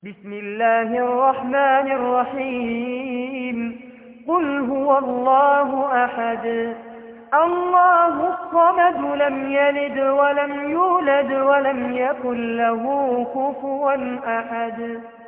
بسم الله الرحمن الرحيم. قل هو الله أحد الله الصمد لم يلد ولم يولد ولم يكن له كفوا أحد.